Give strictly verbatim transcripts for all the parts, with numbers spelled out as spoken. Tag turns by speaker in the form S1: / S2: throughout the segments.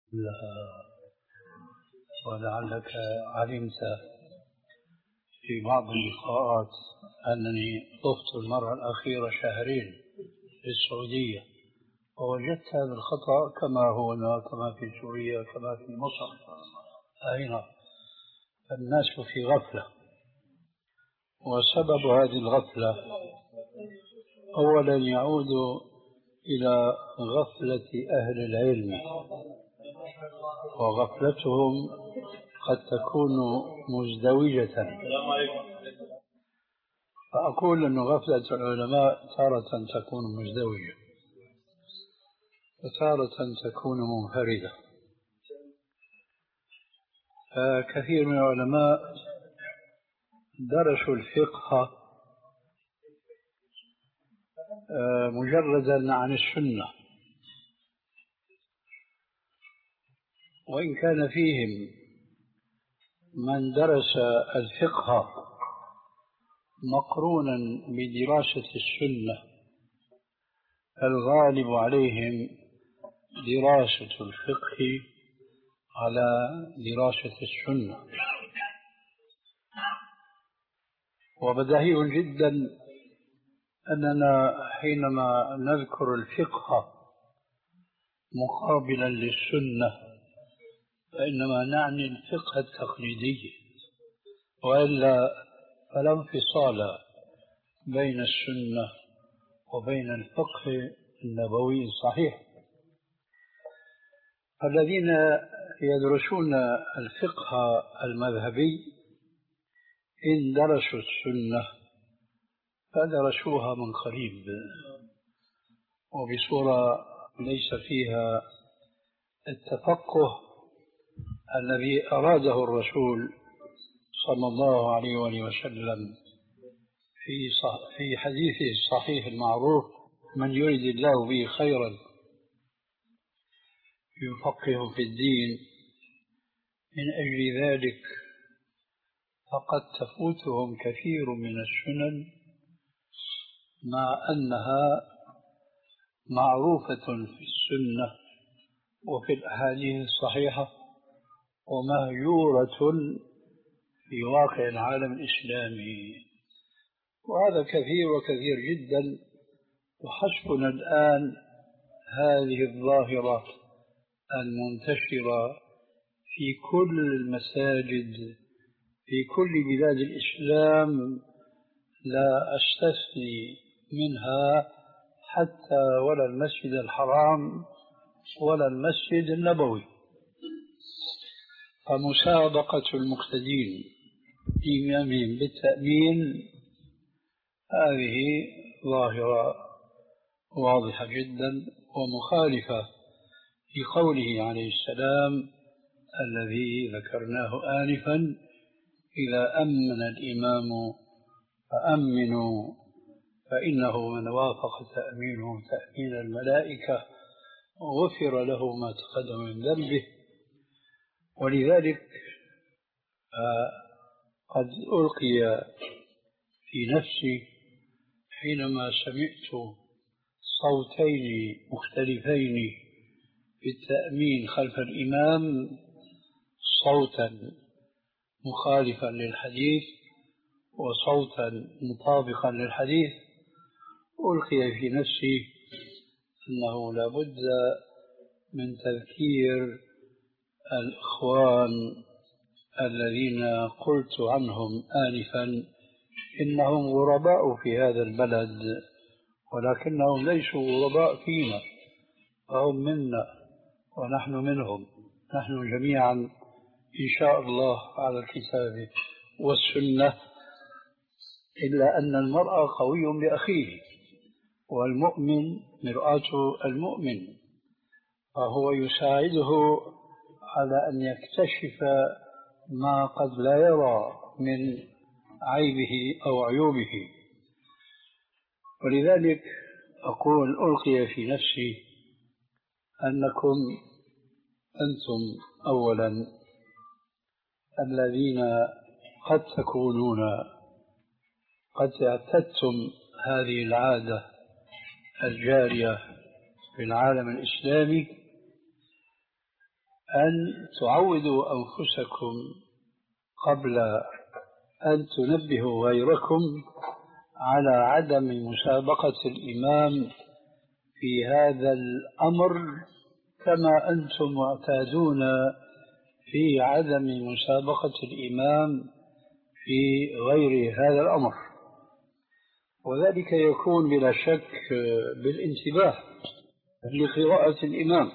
S1: لها. ولعلك علمت في بعض اللقاءات أنني طفت المرة الأخيرة شهرين في السعودية، ووجدت هذا الخطأ كما هو كما في سوريا كما في مصر. أين الناس في غفلة، وسبب هذه الغفلة أولا يعود إلى غفلة أهل العلم، وغفلتهم قد تكون مزدوجة. فأقول أن غفلة العلماء تارة تكون مزدوجة وتارة تكون منفردة. فكثير من العلماء درسوا الفقه مجردا عن السنة، وإن كان فيهم من درس الفقه مقرونا بدراسة السنة، الغالب عليهم دراسة الفقه على دراسة السنة. وبديهي جدا أننا حينما نذكر الفقه مقابلا للسنة فإنما نعني الفقه التقليدي، وإلا فلا انفصال بين السنة وبين الفقه النبوي الصحيح. الذين يدرسون الفقه المذهبي إن درسوا السنة فدرسوها من قريب وبصورة ليس فيها التفقه الذي أراده الرسول صلى الله عليه وآله وسلم في في حديثه الصحيح المعروف: من يريد الله به خيرا يفقهه في الدين. من أجل ذلك فقد تفوتهم كثير من السنن مع أنها معروفة في السنة وفي الأحاديث الصحيحة ومهجورة في واقع العالم الإسلامي. وهذا كثير وكثير جدا. وحسبنا الآن هذه الظاهرة المنتشرة في كل المساجد في كل بلاد الإسلام، لا أستثني منها حتى ولا المسجد الحرام ولا المسجد النبوي. فمسابقة المقتدين إمامهم بالتأمين هذه ظاهرة واضحة جدا ومخالفة لقوله عليه السلام الذي ذكرناه آنفا: إذا أمن الإمام فأمنوا فإنه من وافق تأمينه تأمين الملائكة غفر له ما تقدم من ذنبه. ولذلك قد ألقي في نفسي حينما سمعت صوتين مختلفين في التأمين خلف الإمام، صوتا مخالفا للحديث وصوتا مطابقا للحديث، ألقي في نفسي أنه لا بد من تذكير الإخوان الذين قلت عنهم آنفا إنهم غرباء في هذا البلد، ولكنهم ليسوا غرباء فينا، فهم منا ونحن منهم، نحن جميعا إن شاء الله على الكتاب والسنة. إلا أن المرء قوي بأخيه، والمؤمن مرآة المؤمن، فهو يساعده على أن يكتشف ما قد لا يرى من عيبه أو عيوبه. ولذلك أقول ألقي في نفسي أنكم أنتم أولا الذين قد تكونون قد اعتدتم هذه العادة الجارية في العالم الإسلامي أن تعودوا أنفسكم قبل أن تنبهوا غيركم على عدم مسابقة الإمام في هذا الأمر، كما أنتم معتادون في عدم مسابقة الإمام في غير هذا الأمر. وذلك يكون بلا شك بالانتباه لقراءة الإمام،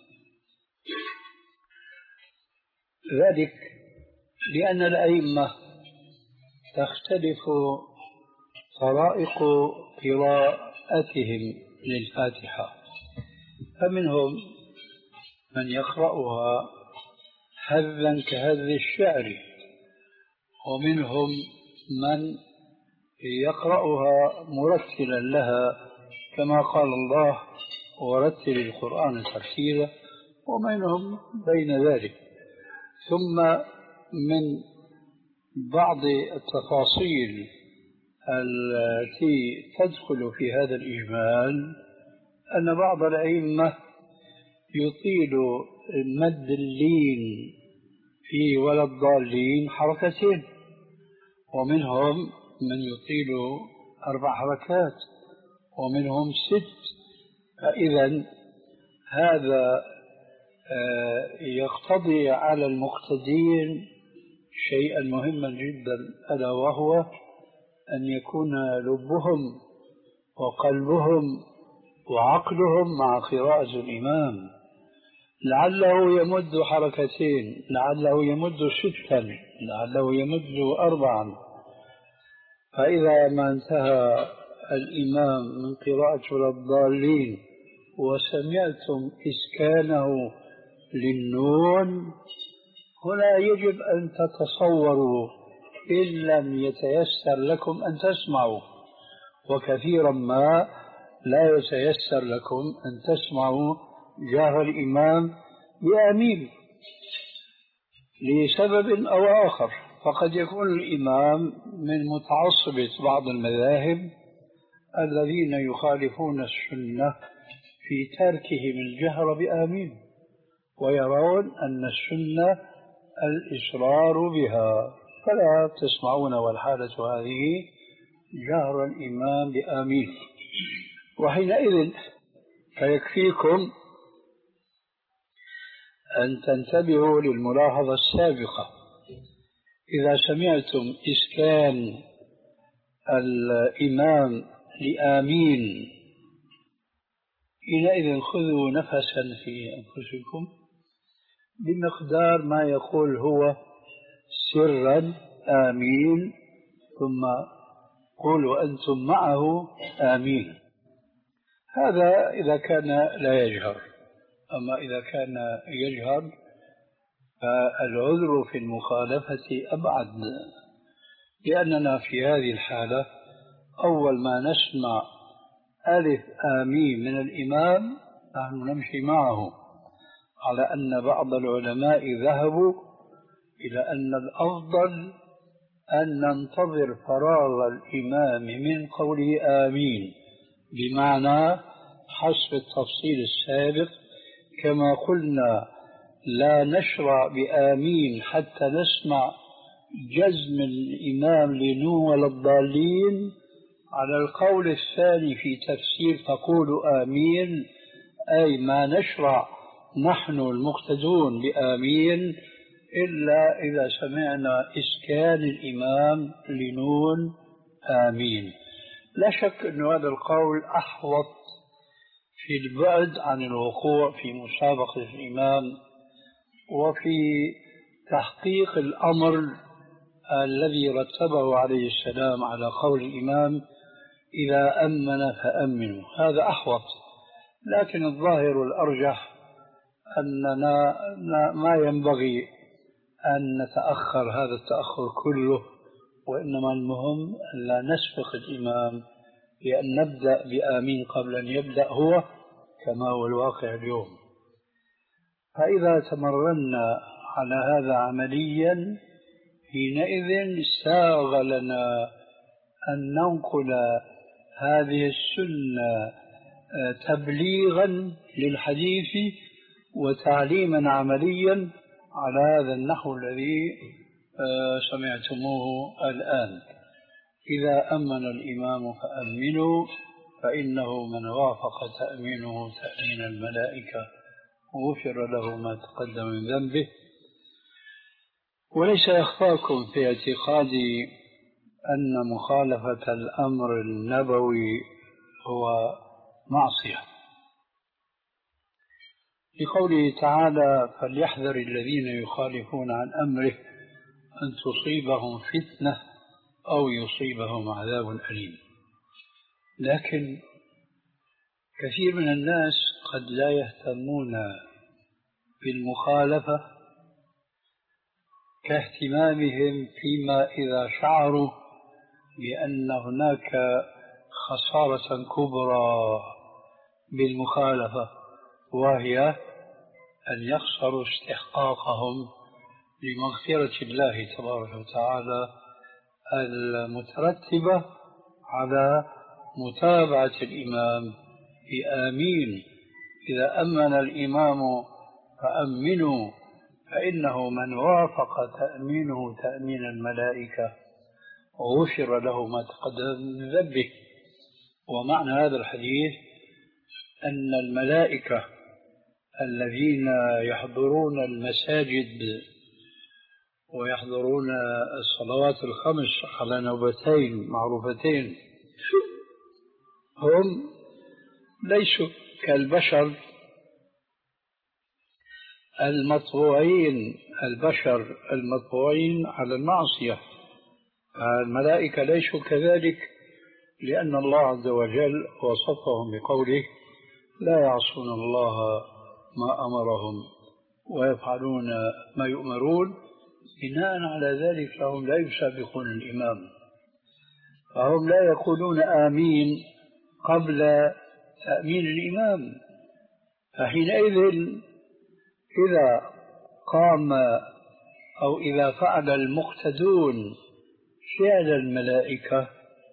S1: ذلك لأن الأئمة تختلف طرائق قراءتهم للفاتحة، فمنهم من يقرأها هذا كهذ الشعر، ومنهم من يقرأها مرتلا لها كما قال الله ورتل القرآن ترتيلا، ومنهم بين ذلك. ثم من بعض التفاصيل التي تدخل في هذا الإجمال أن بعض الأئمة يطيل مد اللين في ولا الضالين حركتين، ومنهم من يطيل أربع حركات، ومنهم ست. فإذا هذا يقتضي على المقتدين شيئا مهما جدا، ألا وهو أن يكون لبهم وقلبهم وعقلهم مع قراءة الإمام، لعله يمد حركتين، لعله يمد ستا، لعله يمد أربعا. فإذا ما انتهى الإمام من قراءة ولا الضالين وسمعتم إسكانه للنون، هنا يجب أن تتصوروا إن لم يتيسر لكم أن تسمعوا، وكثيرا ما لا يتيسر لكم أن تسمعوا جهر الإمام بآمين لسبب أو آخر. فقد يكون الإمام من متعصبة بعض المذاهب الذين يخالفون السنة في تركهم الجهر بآمين، ويرون أن السنة الإصرار بها، فلا تسمعون والحالة هذه جهر الإمام بآمين. وحينئذ فيكفيكم أن تنتبهوا للملاحظة السابقة: إذا سمعتم إسكان الإمام لآمين حينئذ خذوا نفسا في أنفسكم بمقدار ما يقول هو سرا آمين، ثم قولوا أنتم معه آمين. هذا إذا كان لا يجهر. أما إذا كان يجهر فالعذر في المخالفة أبعد، لأننا في هذه الحالة أول ما نسمع ألف آمين من الإمام نحن نمشي معه، على أن بعض العلماء ذهبوا إلى أن الأفضل أن ننتظر فراغ الإمام من قوله آمين، بمعنى حسب التفصيل السابق كما قلنا لا نشرع بآمين حتى نسمع جزم الإمام لنون ولا الضالين. على القول الثاني في تفسير فقولوا آمين، أي ما نشرع نحن المقتدون بآمين إلا إذا سمعنا إسكان الإمام لنون آمين. لا شك أن هذا القول أحوط في البعد عن الوقوع في مسابقة الإمام وفي تحقيق الأمر الذي رتبه عليه السلام على قول الإمام: إذا أمن فأمنوا. هذا أحوط، لكن الظاهر الأرجح أننا ما ينبغي أن نتأخر هذا التأخر كله، وإنما المهم أن لا نسبق الإمام بأن نبدأ بآمين قبل أن يبدأ هو، كما هو الواقع اليوم. فإذا تمرنا على هذا عمليا حينئذ ساغ لنا أن ننقل هذه السنة تبليغا للحديث وتعليما عمليا على هذا النحو الذي سمعتموه الآن. إذا أمن الإمام فأمنوا فإنه من وافق تأمينه تأمين الملائكة غفر له ما تقدم من ذنبه. وليس يخفاكم في اعتقادي أن مخالفة الأمر النبوي هو معصية، لقوله تعالى: فليحذر الذين يخالفون عن أمره أن تصيبهم فتنة أو يصيبهم عذاب أليم. لكن كثير من الناس قد لا يهتمون بالمخالفة كاهتمامهم فيما إذا شعروا بأن هناك خسارة كبرى بالمخالفة، وهي أن يخسروا استحقاقهم لمغفرة الله تبارك وتعالى المترتبة على متابعة الإمام بآمين. إذا أمن الإمام فأمنوا فإنه من وافق تأمينه تأمين الملائكة غفر له ما تقدم من ذنبه. ومعنى هذا الحديث أن الملائكة الذين يحضرون المساجد ويحضرون الصلوات الخمس على نوبتين معروفتين هم ليسوا كالبشر المطبوعين البشر المطبوعين على المعصية. الملائكة ليسوا كذلك، لأن الله عز وجل وصفهم بقوله: لا يعصون الله ما أمرهم ويفعلون ما يؤمرون. بناء على ذلك فهم لا يسابقون الإمام، فهم لا يقولون آمين قبل تأمين الإمام. فحينئذ إذا قام أو إذا فعل المقتدون فعل الملائكة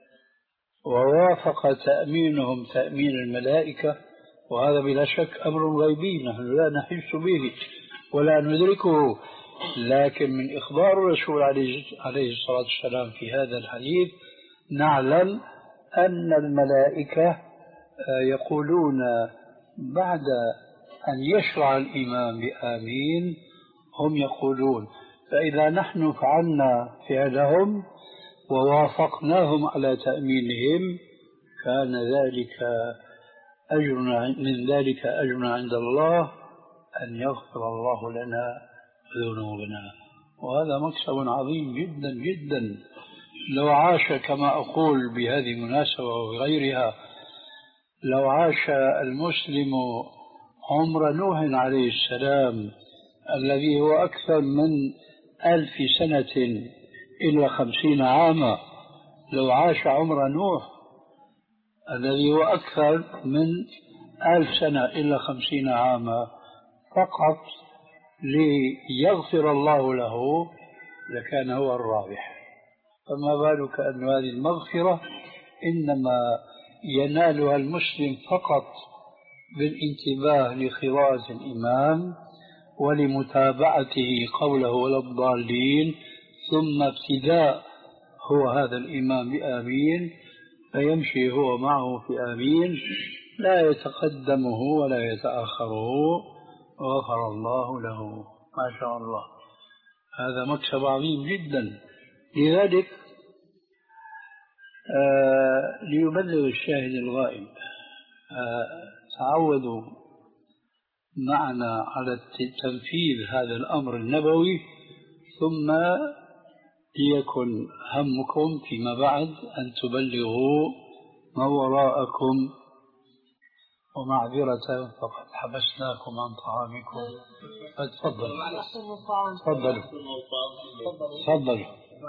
S1: ووافق تأمينهم تأمين الملائكة، وهذا بلا شك أمر غيبي نحن لا نحس به ولا ندركه، لكن من إخبار الرسول عليه الصلاة والسلام في هذا الحديث نعلم أن الملائكة يقولون بعد أن يشرع الإمام بآمين هم يقولون. فإذا نحن فعلنا فعلهم ووافقناهم على تأمينهم كان ذلك أجر من ذلك أجر عند الله أن يغفر الله لنا ذنوبنا، وهذا مكسب عظيم جدا جدا. لو عاش كما أقول بهذه المناسبة وغيرها، لو عاش المسلم عمر نوح عليه السلام الذي هو أكثر من ألف سنة إلا خمسين عاما، لو عاش عمر نوح الذي هو أكثر من ألف سنة إلا خمسين عاما فقط ليغفر الله له لكان هو الرابح. فما بالك أن هذه المغفرة إنما ينالها المسلم فقط بالانتباه لخراج الإمام ولمتابعته قوله ولا الضالين، ثم ابتداء هو هذا الإمام بآمين فيمشي هو معه في آمين، لا يتقدمه ولا يتأخره، غفر الله له. ما شاء الله، هذا مكسب عظيم جدا. لذلك آه ليبلغ الشاهد الغائب، آه تعودوا معنا على تنفيذ هذا الأمر النبوي، ثم ليكن همكم فيما بعد أن تبلغوا ما وراءكم. ومعذرة فقد حبسناكم عن طعامكم، فتفضلوا تفضلوا تفضلوا.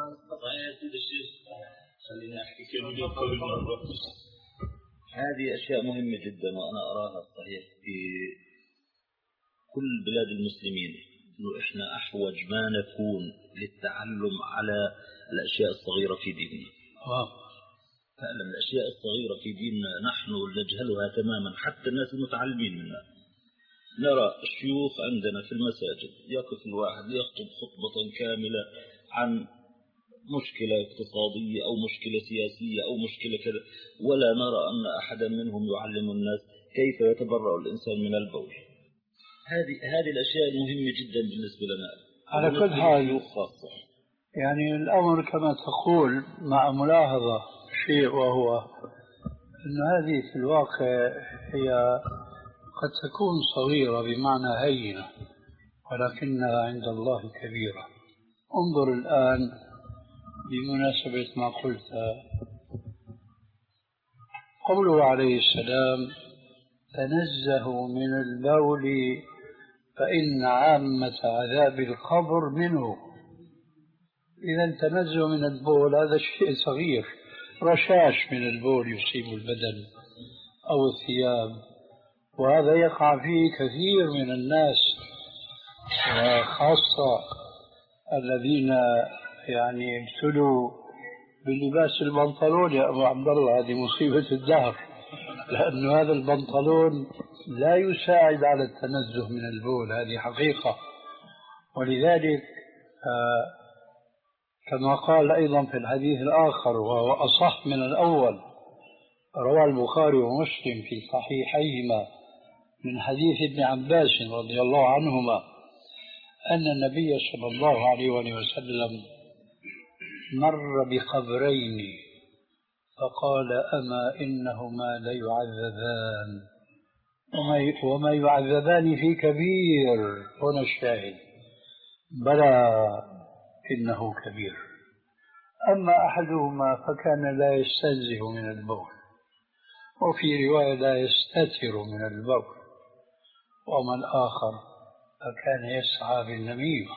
S2: هذه أشياء مهمة جدا، وأنا أراها صحيح في كل بلاد المسلمين، إنه إحنا أحوج ما نكون للتعلم على الأشياء الصغيرة في ديننا. فعلا الأشياء الصغيرة في ديننا نحن نجهلها تماما، حتى الناس المتعلمين منها. نرى الشيوخ عندنا في المساجد يقف الواحد يخطب خطبة كاملة عن مشكلة اقتصادية أو مشكلة سياسية أو مشكلة كذا، ولا نرى أن أحدا منهم يعلم الناس كيف يتبرأ الإنسان من البول. هذه هذه الأشياء المهمة جدا بالنسبة لنا
S1: على كل حال. يعني الأمر كما تقول، مع ملاحظة شيء، وهو أن هذه في الواقع هي قد تكون صغيرة بمعنى هينة، ولكنها عند الله كبيرة. انظر الآن بمناسبة ما قلت، قوله عليه السلام: تنزهوا من البول فإن عامة عذاب القبر منه. إذا التنزه من البول هذا شيء صغير، رشاش من البول يصيب البدن أو الثياب، وهذا يقع فيه كثير من الناس، وخاصة الذين يعني ابتلوا بلباس البنطلون. يا أبو عبد الله هذه مصيبة الدهر، لأن هذا البنطلون لا يساعد على التنزه من البول، هذه حقيقة. ولذلك آه كما قال أيضا في الحديث الآخر وهو أصح من الأول، روى البخاري ومسلم في صحيحيهما من حديث ابن عباس رضي الله عنهما أن النبي صلى الله عليه وسلم مر بقبرين فقال: أما إنهما ليعذبان وما يعذبان في كبير. هنا الشاهد: بلى إنه كبير. أما أحدهما فكان لا يستنزه من البول، وفي رواية لا يستتر من البول، وأما الآخر فكان يسعى بالنميمة.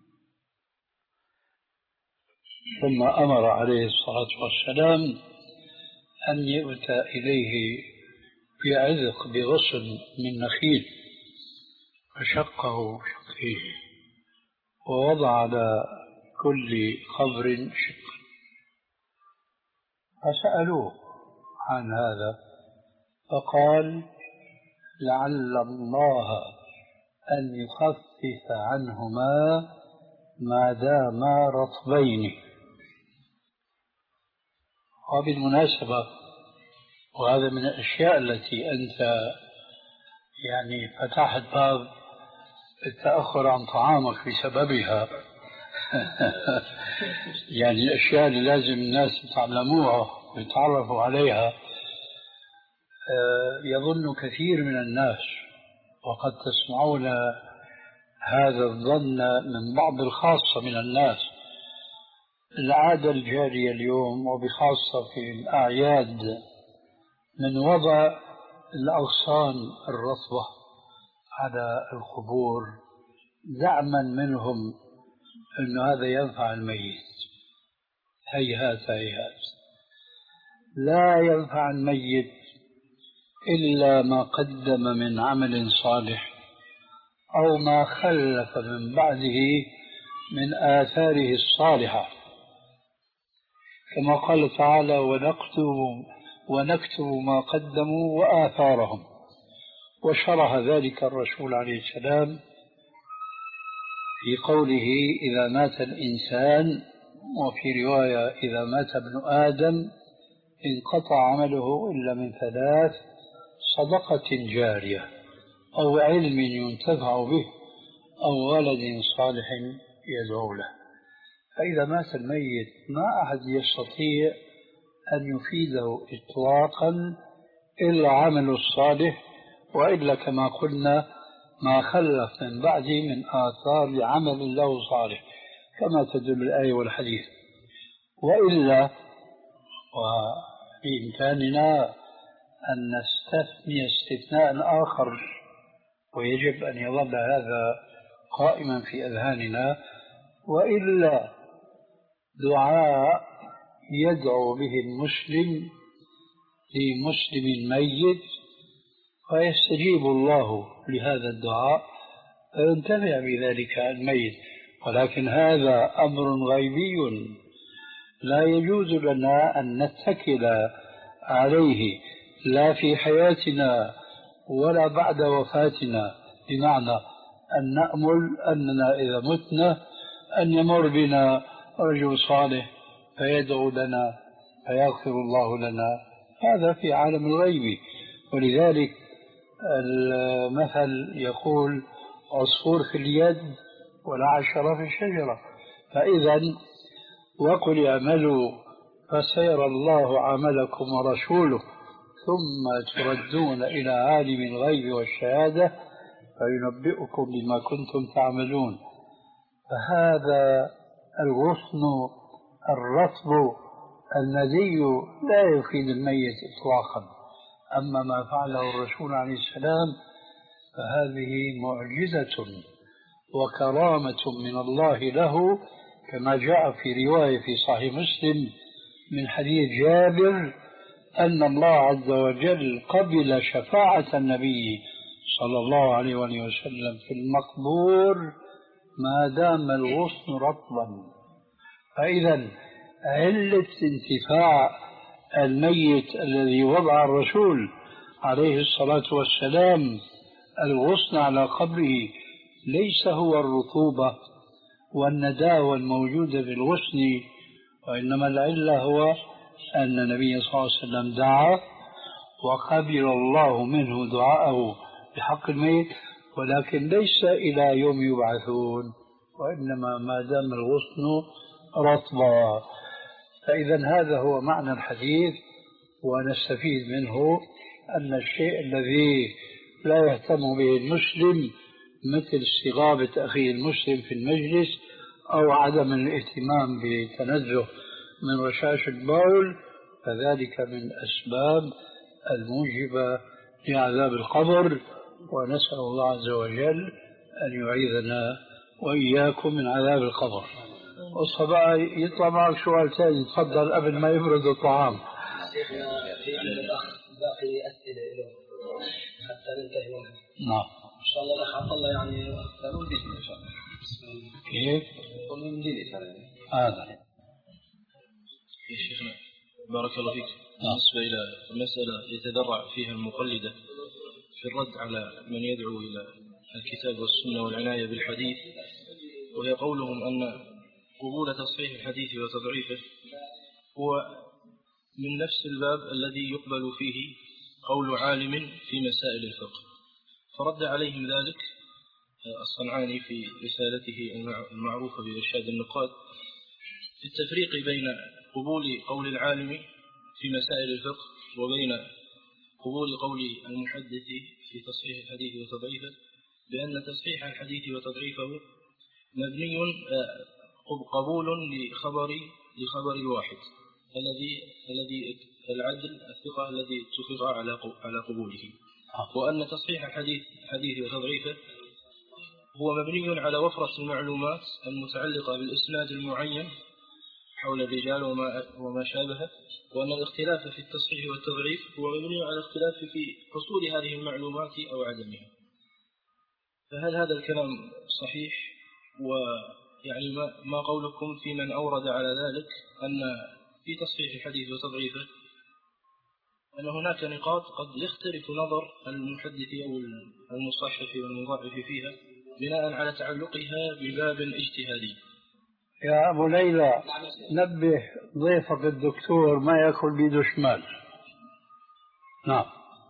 S1: ثم أمر عليه الصلاة والسلام أن يؤتى إليه بعذق بغصن من نخيل، فشقه شقين ووضع على كل قبر شق. فسألوه عن هذا فقال: لعل الله أن يخفف عنهما ما داما رطبين. وبالمناسبة، وهذا من الأشياء التي أنت يعني فتحت باب التأخر عن طعامك بسببها يعني الأشياء اللي لازم الناس يتعلموها ويتعرفوا عليها. يظن كثير من الناس، وقد تسمعون هذا الظن من بعض الخاصة من الناس، العادة الجارية اليوم وبخاصة في الأعياد من وضع الأغصان الرطبة على القبور زعما منهم أن هذا ينفع الميت. هيهات هيهات، لا ينفع الميت إلا ما قدم من عمل صالح أو ما خلف من بعده من آثاره الصالحة، كما قال تعالى: ونكتب ونكتب ما قدموا وآثارهم. وشرح ذلك الرسول عليه السلام في قوله: إذا مات الإنسان، وفي رواية: إذا مات ابن آدم انقطع عمله إلا من ثلاث: صدقة جارية، أو علم ينتفع به، أو ولد صالح يدعو له. فإذا مات الميت ما أحد يستطيع أن يفيده إطلاقا إلا عمل الصالح، وإلا كما قلنا ما خلف من بعده من آثار عمل له صالح كما تدل الآية والحديث. وإلا وبإمكاننا أن نستثني استثناء آخر، ويجب أن يظل هذا قائما في أذهاننا، وإلا دعاء يدعو به المسلم لمسلم ميت فيستجيب الله لهذا الدعاء فينتفع بذلك الميت. ولكن هذا أمر غيبي لا يجوز لنا أن نتكل عليه لا في حياتنا ولا بعد وفاتنا، بمعنى أن نأمل أننا إذا متنا أن يمر بنا رجل صالح فيدعو لنا فيغفر الله لنا، هذا في عالم الغيب. ولذلك المثل يقول عصفور في اليد ولا عشرة في الشجرة. فإذا وقل اعملوا فسيرى الله عملكم ورسوله ثم تردون إلى عالم الغيب والشهادة فينبئكم بما كنتم تعملون. فهذا الغصن الرطب الندي لا يفيد الميت إطلاقا. أما ما فعله الرسول عليه السلام فهذه معجزة وكرامة من الله له، كما جاء في رواية في صحيح مسلم من حديث جابر أن الله عز وجل قبل شفاعة النبي صلى الله عليه وسلم في المقبور ما دام الغصن رطبا. فإذا علة انتفاع الميت الذي وضع الرسول عليه الصلاة والسلام الغصن على قبره ليس هو الرطوبة والنداوة الموجودة في الغصن، وإنما العلة هو أن النبي صلى الله عليه وسلم دعا وقبل الله منه دعاءه بحق الميت، ولكن ليس إلى يوم يبعثون، وإنما ما دام الغصن رطبا. فإذا هذا هو معنى الحديث، ونستفيد منه أن الشيء الذي لا يهتم به المسلم مثل استغابة أخيه المسلم في المجلس أو عدم الاهتمام بتنزه من رشاش البول فذلك من الأسباب الموجبة لعذاب القبر، ونسأل الله عز وجل أن يعيذنا وإياكم من عذاب القبر. والصباح يطلع معك سؤال ثاني، تفضل قبل ما يبرد الطعام.
S3: شيخنا في عند الأخ باقي أسئلة له حتى ننتهي منها.
S1: نعم.
S3: إن شاء الله الأخ عبد الله يعني قانون باسمه إن شاء الله.
S1: كيف؟
S3: قانون جديد إن شاء الله.
S1: هذا.
S4: يا شيخنا بارك الله فيك. بالنسبة إلى مسألة يتدرع فيها المقلدة في الرد على من يدعو إلى الكتاب والسنة والعناية بالحديث، وهي قولهم أن قبول تصحيح الحديث وتضعيفه هو من نفس الباب الذي يقبل فيه قول عالم في مسائل الفقه. فرد عليهم ذلك الصنعاني في رسالته المعروفة بإرشاد النقاد في التفريق بين قبول قول العالم في مسائل الفقه وبين قبول قول المحدث في تصحيح الحديث وتضعيفه، بأن تصحيح الحديث وتضعيفه مبني قبول لخبر لخبر الواحد الذي الذي العدل الثقة الذي اتفق على على قبوله، وأن تصحيح الحديث حديث وتضعيفه هو مبني على وفرة المعلومات المتعلقة بالإسناد المعين حول الرجال وما وما شابه، وأن الاختلاف في التصحيح والتضعيف هو مبني على اختلاف في حصول هذه المعلومات أو عدمها. فهل هذا الكلام صحيح؟ ويعني ما ما قولكم في من أورد على ذلك أن في تصحيح الحديث وتضعيفه أن هناك نقاط قد يختلف نظر المحدث أو المصحح والمضاعف فيها بناء على تعلقها بباب اجتهادي؟
S1: يا أبو ليلى نبه ضيفك الدكتور ما يأكل بيده شمال. نعم.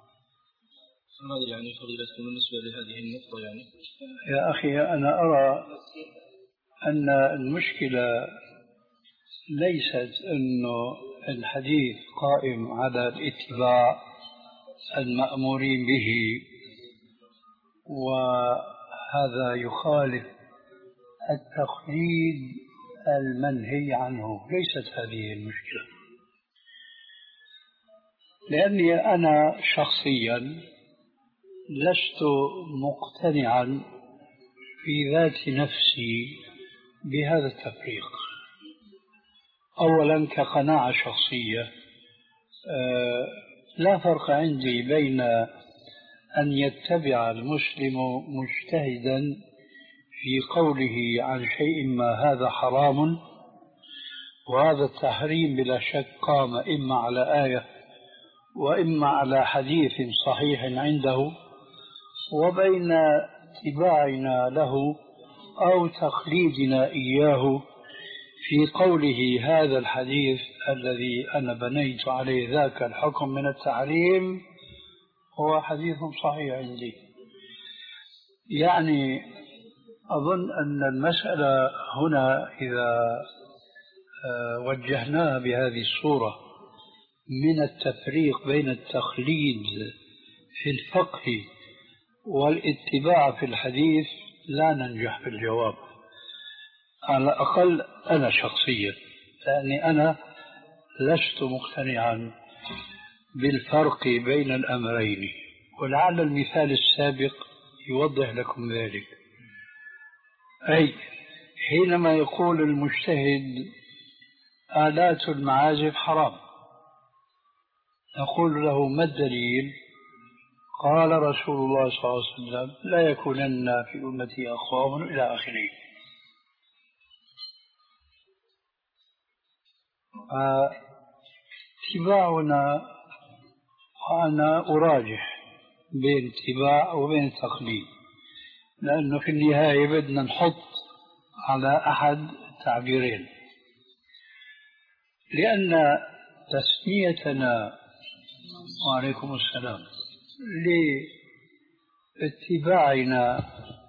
S4: ماذا يعني فضيلتكم بالنسبة لهذه النقطة؟ يعني
S1: يا أخي أنا أرى أن المشكلة ليست أنه الحديث قائم على الاتباع المأمورين به وهذا يخالف التقليد المنهي عنه، ليست هذه المشكلة. لأني أنا شخصيا لست مقتنعا في ذات نفسي بهذا التفريق. أولا كقناعة شخصية لا فرق عندي بين أن يتبع المسلم مجتهدا في قوله عن شيء ما هذا حرام، وهذا التحريم بلا شك قام إما على آية وإما على حديث صحيح عنده، وبين اتباعنا له أو تقليدنا إياه في قوله هذا الحديث الذي أنا بنيت عليه ذاك الحكم من التحريم هو حديث صحيح عندي. يعني أظن أن المسألة هنا إذا وجهناها بهذه الصورة من التفريق بين التقليد في الفقه والاتباع في الحديث لا ننجح في الجواب، على الأقل أنا شخصيا، لأني أنا لست مقتنعا بالفرق بين الأمرين، ولعل المثال السابق يوضح لكم ذلك. أي حينما يقول المجتهد آلات المعازف حرام، نقول له ما الدليل؟ قال رسول الله صلى الله عليه وسلم لا يكونن في أمتي أقوام إلى آخره. اتباعنا، وأنا أراجح بين اتباع وبين تقليد، لأنه في النهاية بدنا نحط على أحد التعبيرين، لأن تسميتنا وعليكم السلام لاتباعنا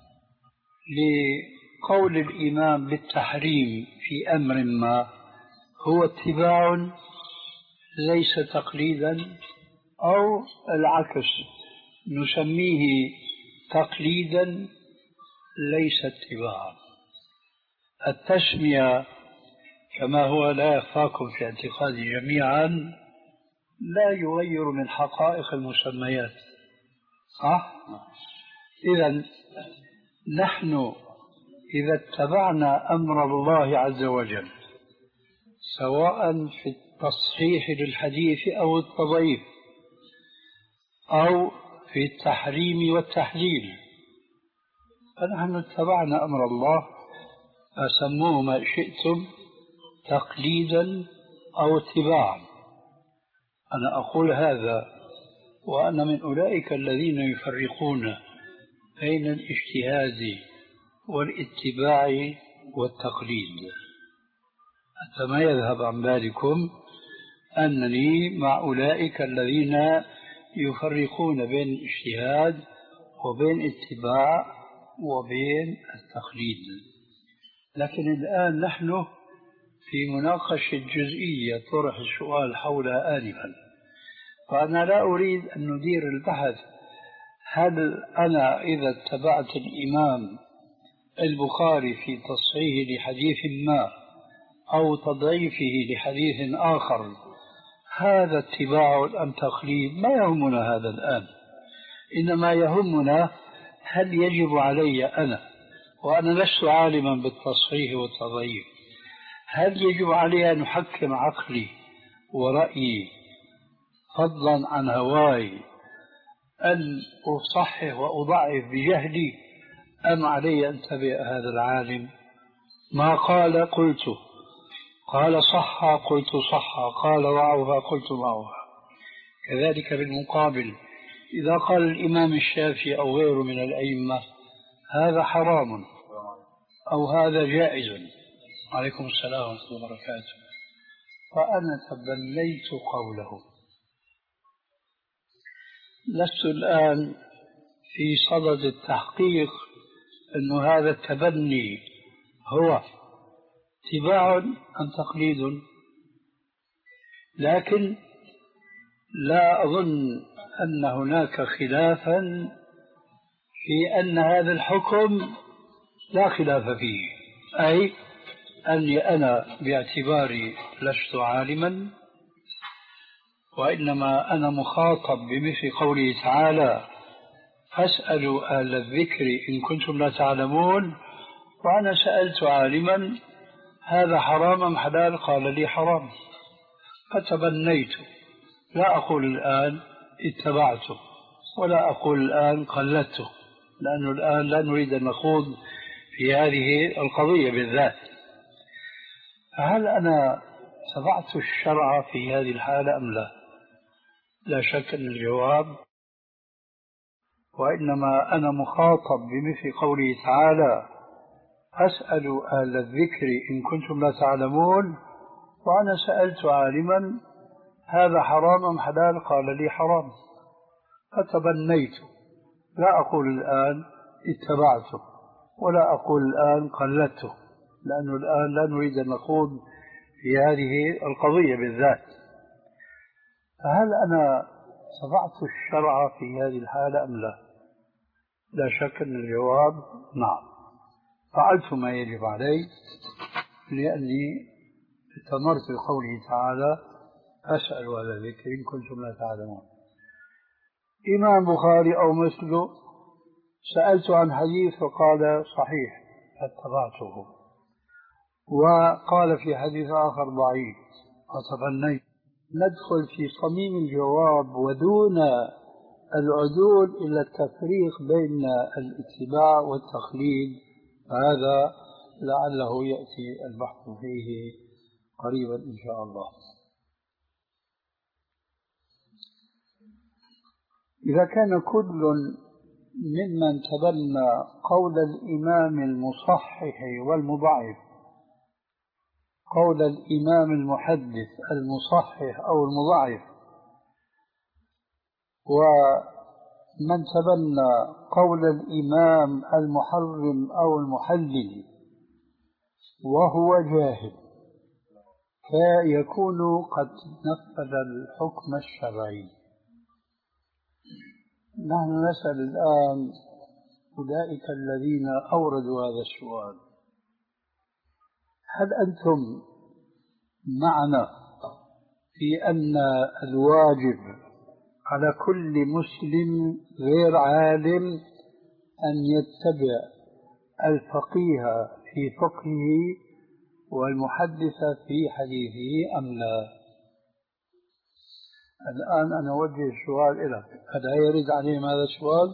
S1: لقول الإمام بالتحريم في أمر ما هو اتباع ليس تقليدا، أو العكس نسميه تقليدا ليس اتباعا. التسمية كما هو لا يخفاكم في اعتقادي جميعا لا يغير من حقائق المسميات، صح؟ إذن نحن إذا اتبعنا أمر الله عز وجل سواء في التصحيح للحديث أو التضعيف أو في التحريم والتحليل، فنحن اتبعنا أمر الله، فسموه ما شئتم تقليدا أو اتباعا. أنا أقول هذا وأنا من أولئك الذين يفرقون بين الاجتهاد والاتباع والتقليد، حتى ما يذهب عن بالكم أنني مع أولئك الذين يفرقون بين الاجتهاد وبين الاتباع وبين التقليد. لكن الآن نحن في مناقشة جزئية طرح السؤال حولها آنفا، فأنا لا أريد أن ندير البحث هل أنا إذا اتبعت الإمام البخاري في تصحيح لحديث ما أو تضعيفه لحديث آخر هذا اتباع أم تقليد، ما يهمنا هذا الآن. إنما يهمنا هل يجب علي أنا، وأنا لست عالما بالتصحيح والتضعيف، هل يجب علي أن أحكم عقلي ورأيي فضلا عن هواي أن أصحح وأضعف بجهلي، أم علي أن أتبع هذا العالم؟ ما قال قلت، قال صح قلت صح، قال ضعف قلت ضعف. كذلك بالمقابل إذا قال الإمام الشافعي أو غيره من الأئمة هذا حرام أو هذا جائز، عليكم السلام ورحمة الله وبركاته، فأنا تبنيت قوله. لست الآن في صدد التحقيق أن هذا التبني هو اتباع أم تقليد، لكن لا أظن أن هناك خلافا في أن هذا الحكم لا خلاف فيه، أي أني أنا باعتباري لست عالما، وإنما أنا مخاطب بمثل قوله تعالى فاسألوا أهل الذكر إن كنتم لا تعلمون، وأنا سألت عالما هذا حرام أم حلال؟ قال لي حرام، فتبنيت. لا أقول الآن اتبعته ولا أقول الآن قلدته، لأنه الآن لا نريد أن نخوض في هذه القضية بالذات. فهل أنا اتبعت الشرع في هذه الحالة أم لا؟ لا شك أن الجواب وإنما أنا مخاطب بمثل قوله تعالى أسأل أهل الذكر إن كنتم لا تعلمون، وأنا سألت عالما هذا حرام أم حلال؟ قال لي حرام، فتبنيت. لا أقول الآن اتبعته ولا أقول الآن قلدته، لأنه الآن لا نريد أن نخوض في هذه القضية بالذات. فهل أنا صفعت الشرع في هذه الحالة أم لا؟ لا شك أن الجواب نعم، فعلت ما يجب علي، لأني استمرت بقوله تعالى أسأل أهل الذكر إن كنتم لا تعلمون. إمام بخاري أو مثله سألت عن حديث فقال صحيح فاتبعته، وقال في حديث آخر ضعيف فتبنيت. ندخل في صميم الجواب ودون العدول إلى التفريق بين الاتباع والتقليد، هذا لعله يأتي البحث فيه قريبا إن شاء الله. إذا كان كل ممن تبنى قول الإمام المصحح والمضعف، قول الإمام المحدث المصحح أو المضعف، ومن تبنى قول الإمام المحرم أو المحلل وهو جاهل، فيكون قد نفذ الحكم الشرعي. نحن نسأل الآن أولئك الذين أوردوا هذا السؤال، هل أنتم معنا في أن الواجب على كل مسلم غير عالم أن يتبع الفقيه في فقهه والمحدث في حديثه أم لا؟ الآن أنا أوجه السؤال إليك، هل يرد عليهم هذا السؤال؟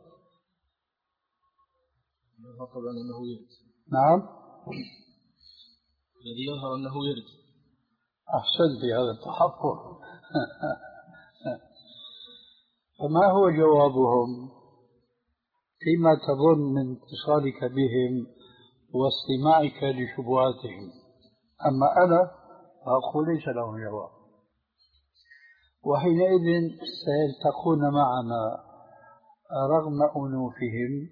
S4: طبعا أنه يرد.
S1: نعم،
S4: الذي يظهر أنه يرد.
S1: أحسنت في هذا التحفظ. فما هو جوابهم فيما تظن من اتصالك بهم واستماعك لشبهاتهم؟ أما أنا فأقول ليس لهم جواب، وحينئذ سيلتقون معنا رغم أنوفهم.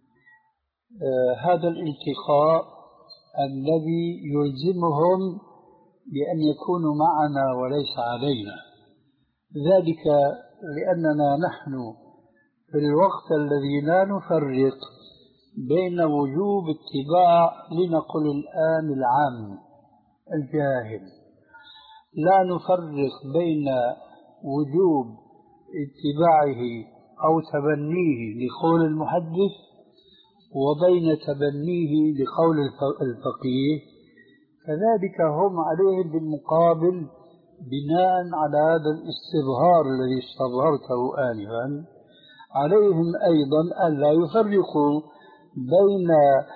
S1: آه هذا الالتقاء الذي يلزمهم بأن يكونوا معنا وليس علينا، ذلك لأننا نحن في الوقت الذي لا نفرق بين وجوب اتباع، لنقل الآن العام الجاهل، لا نفرق بين وجوب اتباعه أو تبنيه لقول المحدث وبين تبنيه لقول الفقيه، كذلك هم عليهم بالمقابل بناء على هذا الاستظهار الذي استظهرته آنفا، عليهم أيضا أن لا يفرقوا بين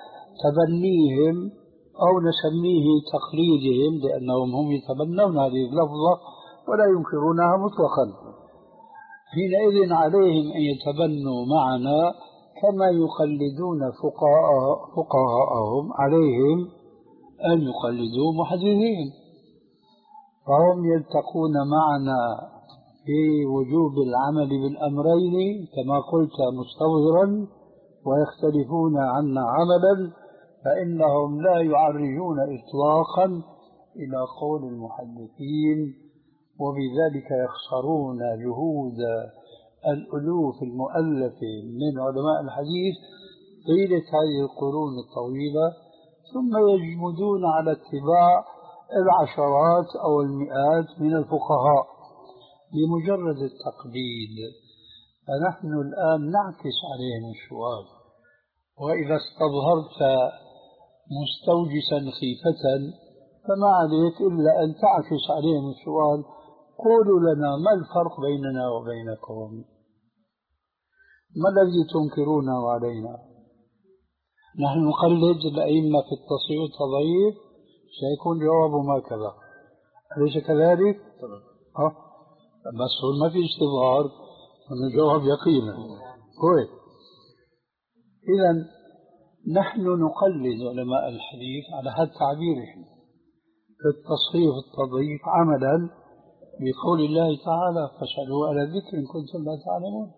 S1: تبنيهم أو نسميه تقليدهم، لأنهم هم يتبنون هذه اللفظة ولا ينكرونها مطلقا. حينئذ عليهم أن يتبنوا معنا كما يقلدون فقهاء فقهاءهم عليهم أن يقلدوا محدثين، فهم يلتقون معنا في وجوب العمل بالأمرين كما قلت مستظهرا، ويختلفون عنا عملا، فإنهم لا يعرجون إطلاقا إلى قول المحدثين، وبذلك يخسرون جهود الألوف المؤلفة من علماء الحديث طيلة هذه القرون الطويلة، ثم يجمدون على اتباع العشرات أو المئات من الفقهاء بمجرد التقليد. فنحن الآن نعكس عليهم السؤال، وإذا استظهرت مستوجسا خيفة فما عليك إلا أن تعكس عليهم السؤال، قولوا لنا ما الفرق بيننا وبينكم؟ ما الذي تنكرونه علينا؟ نحن نقلد الأئمة في التصحيح والتضعيف، سيكون جوابه هكذا، أليس كذلك؟ أه؟ بس هو ما في استظهار، الجواب يقينا. كويس. إذا نحن نقلد علماء الحديث على هذا تعبيرهم في التصحيح والتضعيف عملا بقول الله تعالى فاسألوا أهل الذكر إن كنتم لا تعلمون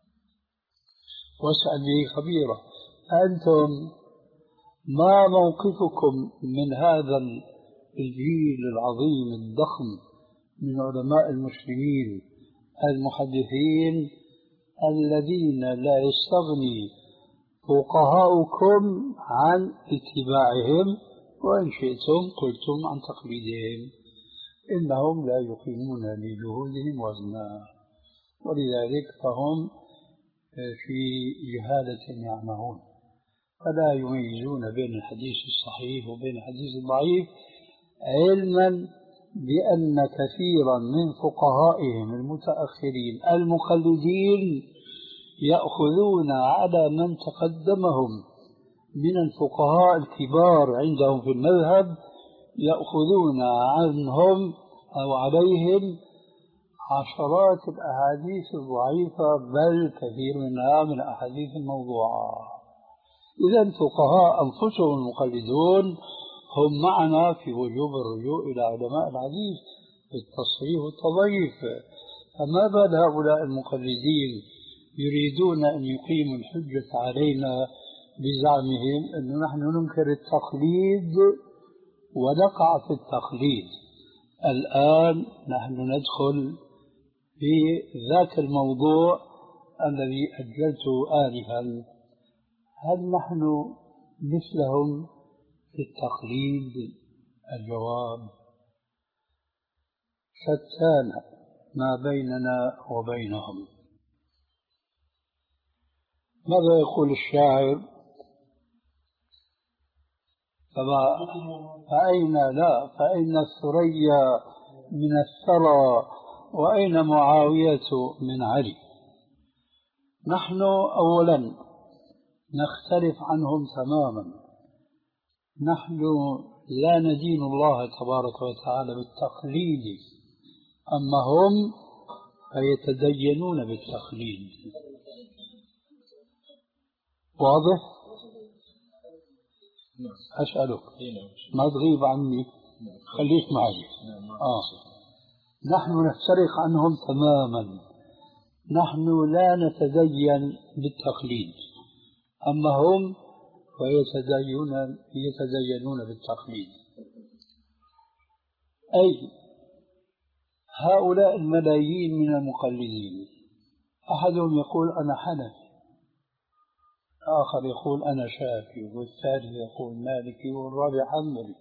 S1: واسأل به خبيرا. أنتم ما موقفكم من هذا الجيل العظيم الضخم من علماء المسلمين المحدثين الذين لا يستغني فقهاؤكم عن اتباعهم وإن شئتم قلتم عن تقليدهم؟ إنهم لا يقيمون لجهودهم وزنا، ولذلك فهم في جهالة يعمهون، فلا يميزون بين الحديث الصحيح وبين الحديث الضعيف، علما بأن كثيرا من فقهائهم المتأخرين المقلدين يأخذون على من تقدمهم من الفقهاء الكبار عندهم في المذهب، يأخذون عنهم أو عليهم عشرات الأحاديث الضعيفة، بل كثير منها من الأحاديث الموضوعة. إذا فقهاء أنفسهم المقلدون هم معنا في وجوب الرجوع إلى علماء الحديث في التصحيح والتضعيف، فما بال هؤلاء المقلدين يريدون أن يقيموا الحجة علينا بزعمهم أنه نحن ننكر التقليد ونقع في التقليد. الآن نحن ندخل في ذاك الموضوع الذي أجلته آنفا، هل نحن مثلهم في التقليد؟ الجواب شتان ما بيننا وبينهم. ماذا يقول الشاعر؟ فأين لا فأين الثريا من الثرى وأين معاوية من علي. نحن أولا نختلف عنهم تماما، نحن لا ندين الله تبارك وتعالى بالتقليد، أما هم فيتدينون بالتقليد. واضح؟ أسألك ما تغيب عني، خليك معي. آه. نحن نفترق عنهم تماما، نحن لا نتدين بالتقليد، أما هم فيتدينون يتدينون بالتقليد. أي هؤلاء الملايين من المقلدين، أحدهم يقول أنا حنفي، آخر يقول أنا شافعي، والثالث يقول مالكي، والرابع حنبلي.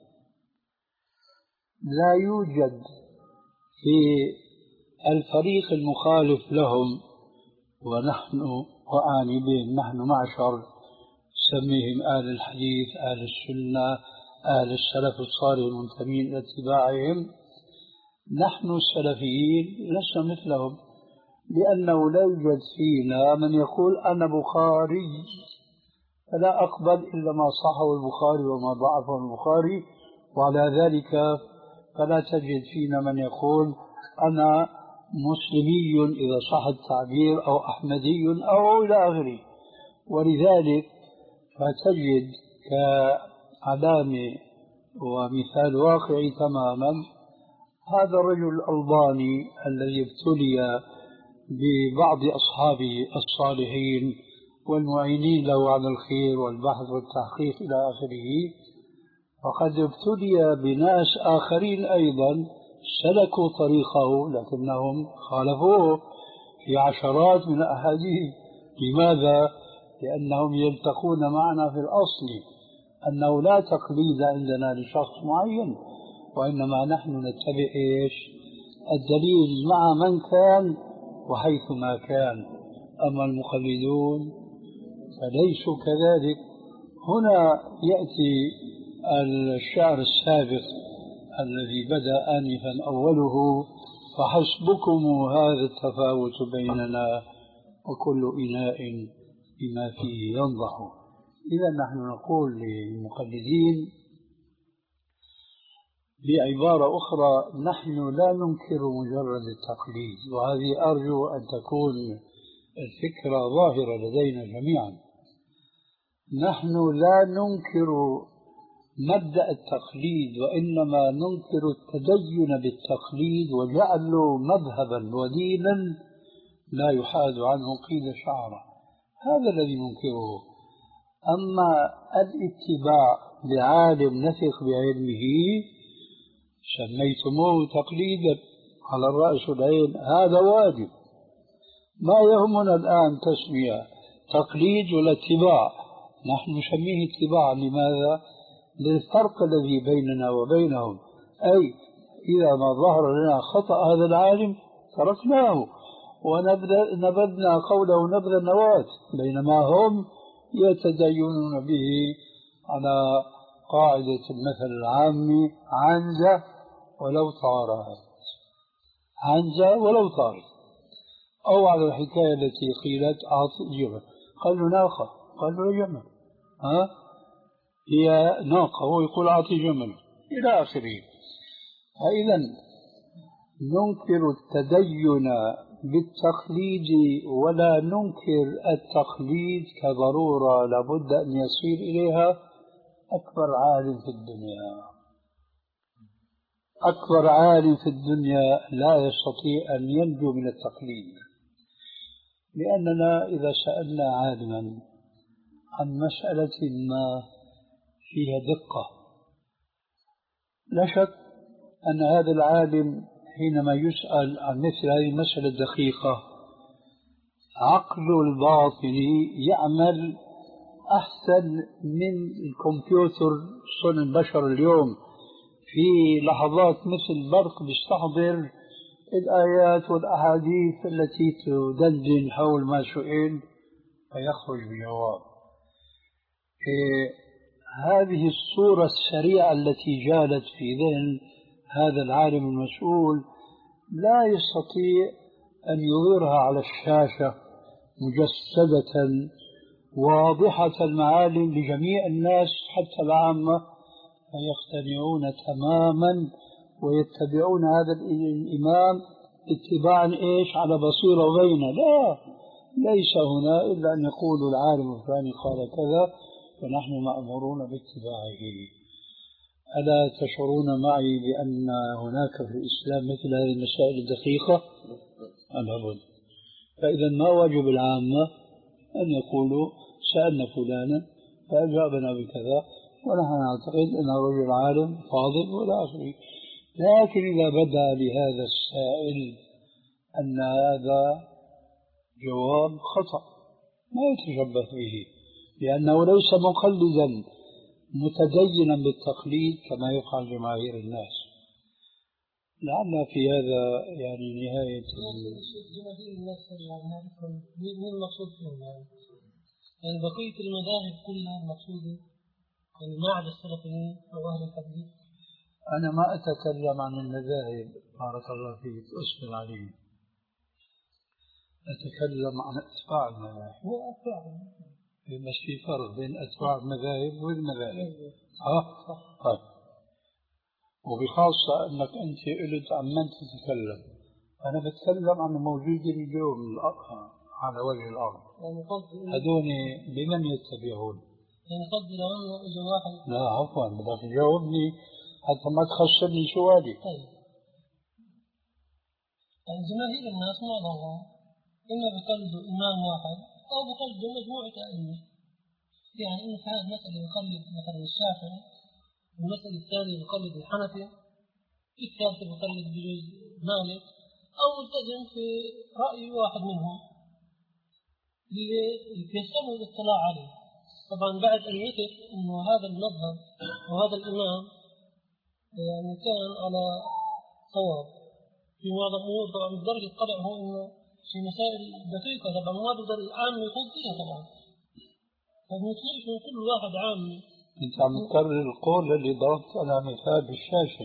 S1: لا يوجد في الفريق المخالف لهم، ونحن وأعني بهم نحن معشر سميهم أهل الحديث أهل السنة أهل السلف الصالح المنتمين إلى اتباعهم، نحن السلفيين لسنا مثلهم، لأنه لا يوجد فينا من يقول أنا بخاري فلا أقبل إلا ما صحه البخاري وما ضعفه البخاري، وعلى ذلك فلا تجد فينا من يقول أنا مسلمي إذا صح التعبير أو أحمدي أو إلى آخره. ولذلك فتجد كعلامة ومثال واقعي تماما هذا الرجل الألباني الذي ابتلي ببعض أصحابه الصالحين والمعينين له على الخير والبحث والتحقيق إلى آخره، فقد ابتلي بناس آخرين أيضا سلكوا طريقه لكنهم خالفوه في عشرات من الأحاديث. لماذا؟ لأنهم يلتقون معنا في الأصل أنه لا تقليد عندنا لشخص معين، وإنما نحن نتبع إيش؟ الدليل مع من كان وحيث ما كان. أما المقلدون فليسوا كذلك. هنا يأتي الشعر السابق الذي بدأ آنفا أوله فحسبكم هذا التفاوت بيننا وكل إناء بما فيه ينضح. إذا نحن نقول للمقلدين بعبارة أخرى نحن لا ننكر مجرد التقليد، وهذه أرجو أن تكون الفكرة ظاهرة لدينا جميعا. نحن لا ننكر مبدأ التقليد، وإنما ننكر التدين بالتقليد وجعله مذهبا ودينا لا يحاد عنه قيد شعره. هذا الذي ننكره. أما الاتباع لعالم نثق بعلمه سميتموه تقليدا على الرأس والعين، هذا واجب. ما يهمنا الآن تسمية تقليد ولا اتباع، نحن نسميه اتباع. لماذا؟ للفرق الذي بيننا وبينهم، أي إذا ما ظهر لنا خطأ هذا العالم تركناه ونبذنا قوله نبذ النواة، بينما هم يتدينون به على قاعدة المثل العامي عنزة ولو طارت، عنزة ولو طارت. أو على الحكاية التي قيلت أعطي جمل، قال له ناقة، قال له جمل، ها هي ناقة، هو يقول أعطي جمل إلى آخره. فإذا ننكر التدين بالتقليد ولا ننكر التقليد كضرورة لابد أن يصير إليها أكبر عالم في الدنيا. أكبر عالم في الدنيا لا يستطيع أن ينجو من التقليد، لأننا إذا سألنا عالما عن مسألة ما فيها دقة، لا شك أن هذا العالم حينما يسأل عن مثل هذه المسألة الدقيقة عقله الباطني يعمل أحسن من الكمبيوتر صنع البشر اليوم. في لحظات مثل البرق بيستحضر الآيات والأحاديث التي تدندن حول ما سئل فيخرج بجواب. هذه الصورة السريعة التي جالت في ذهن هذا العالم المسؤول لا يستطيع أن يظهرها على الشاشة مجسدة واضحة المعالم لجميع الناس حتى العامة، فيقتنعون تماما ويتبعون هذا الإمام اتباعا إيش على بصيرة بينه. لا، ليس هنا إلا أن يقول العالم الفلاني قال كذا ونحن مأمورون باتباعه. ألا تشعرون معي بأن هناك في الإسلام مثل هذه المسائل الدقيقة؟ أبدا. فإذا ما واجب العامة أن يقولوا سألنا فلانا فأجابنا بكذا ونحن نعتقد أنه رجل عالم فاضل ولا آخره. لكن إذا بدا لهذا السائل أن هذا جواب خطأ ما يتشبث به، لأنه ليس مقلدا متدينا بالتقليد كما يفعل جماهير الناس. لعل في هذا يعني نهاية
S3: جماهير الناس يعني مين المقصود فيهم؟ يعني بقية المذاهب كلها المقصودة يعني ما عدا السلفيين أو أهل الحديث.
S1: أنا ما أتكلم عن المذاهب بارك الله فيك أصبر علي، أتكلم عن أتباع المذاهب.
S3: هو أتباع
S1: بس في فرق بين أتباع المذاهب والمذاهب. ها؟ طيب. وبخاصة أنك أنت قلت عن من تتكلم، أنا بتكلم عن الموجودين اليوم على وجه الأرض. هذول بمن يتبعون؟
S3: يعني قد لو أنه إجا واحد.
S1: لا عفوا بدك تجاوبني حتى ما تخسرني سؤالي.
S3: طيب. يعني جماهير الناس معظمهم إما بقلدوا إمام واحد أو بقلدوا مجموعة أئمة. يعني إن في هذه المسألة بقلد مثلا الشافعي، المسألة الثانية بقلد الحنفي، الثالثة بقلد بجوز مالك، أو ملتزم في رأي واحد منهم ليسلموا الاطلاع عليه. طبعا بعد أن يثق أنه هذا المذهب وهذا الإمام يعني كان على صواب في معظم الأمور، طبعا بدرجة الطلع هو أنه في مسائل دقيقة طبعا ما بقدر العام يخوض فيها طبعا، فبنطلعش من كل واحد عام.
S1: أنت عم تكرر القول اللي ضربت أنا مثال بالشاشة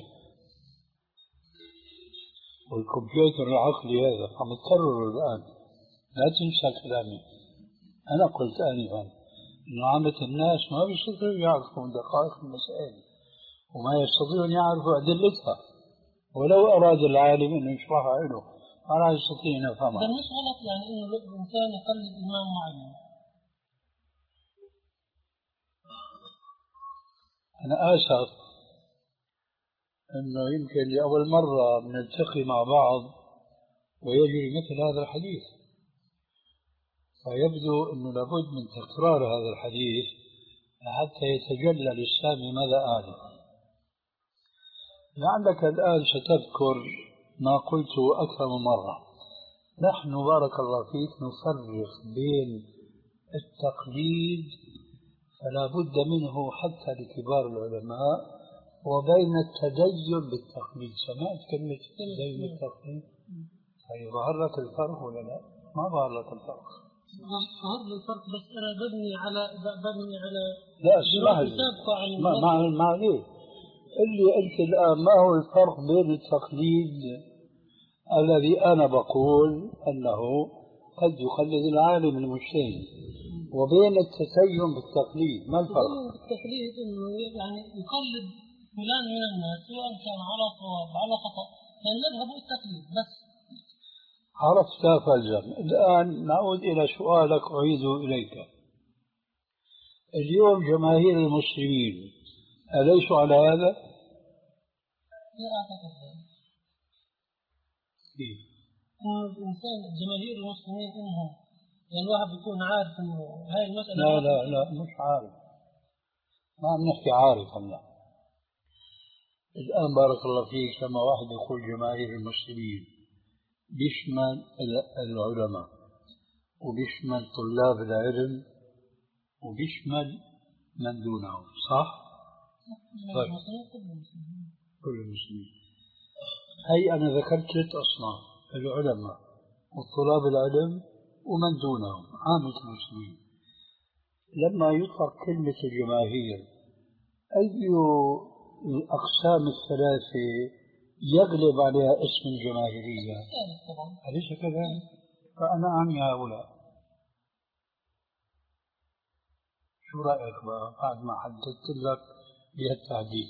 S1: والكمبيوتر العقلي هذا عم تكرره الآن، لا تنسى كلامي. أنا قلت آنفا إنه عامة الناس ما بيستطيعوا يعرفوا دقائق المسائل وما يستطيعون يعرفوا أدلتها، ولو أراد العالم أن يشرحها له ولا يستطيع أن يفهمها.
S3: إذا مش غلط يعني إنه الإنسان يقلد إمام معين.
S1: أنا آسف أنه يمكن لأول مرة نلتقي مع بعض ويجري مثل هذا الحديث، فيبدو أنه لابد من تكرار هذا الحديث حتى يتجلى للسامع ماذا قال. لعلك الآن ستذكر ما قلته أكثر من مرة. نحن بارك الله فيك نفرق بين التقليد فلا بد منه حتى لكبار العلماء وبين التدين بالتقليد. سمعت كلمة التدين بالتقليد؟ طيب ظهر لك الفرق ولا لا؟ ما ظهر لك الفرق.
S3: ظهر لي الفرق بس أنا ببني على ببني على
S1: لا اسمح لي ما ما ما ليه اللي أنت الآن ما هو الفرق بين التقليد الذي أنا بقول أنه قد يقلد العالم المجتهد وبين التسيم بالتقليد؟ ما الفرق؟
S3: التقليد إنه يعني يقلد فلان من الناس سواء كان على صواب على خطأ، يعني نذهب التقليد بس.
S1: عرفت فالجم. الآن نعود إلى سؤالك أعيده إليك. اليوم جماهير المسلمين أليسوا على هذا؟
S3: لا أعتقد ذلك. إنه الإنسان جماهير المسلمين إنهم يعني الواحد بيكون عارف إنه هاي المسألة.
S1: لا لا لا مش عارف، ما عم نحكي عارف هلا. الآن بارك الله فيك لما واحد يقول جماهير المسلمين بيشمل العلماء وبيشمل طلاب العلم وبيشمل من دونهم، صح؟ طيب كل المسلمين. هي أنا ذكرت ثلاث أصناف: العلماء وطلاب العلم ومن دونهم، عامة المسلمين. لما يطلق كلمة الجماهير أي الأقسام الثلاثة يغلب عليها اسم الجماهيرية؟ أليس كذلك؟ فأنا أعني هؤلاء. شو رأيك بقى بعد ما حددت لك بهالتعديل؟